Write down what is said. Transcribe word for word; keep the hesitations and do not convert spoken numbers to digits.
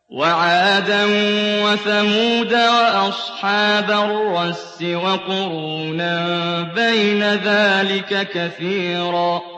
وَعَادًا وَثَمُودَ وَأَصْحَابَ الرَّسِّ وَقُرُونًا بَيْنَ ذَٰلِكَ كَثِيرًا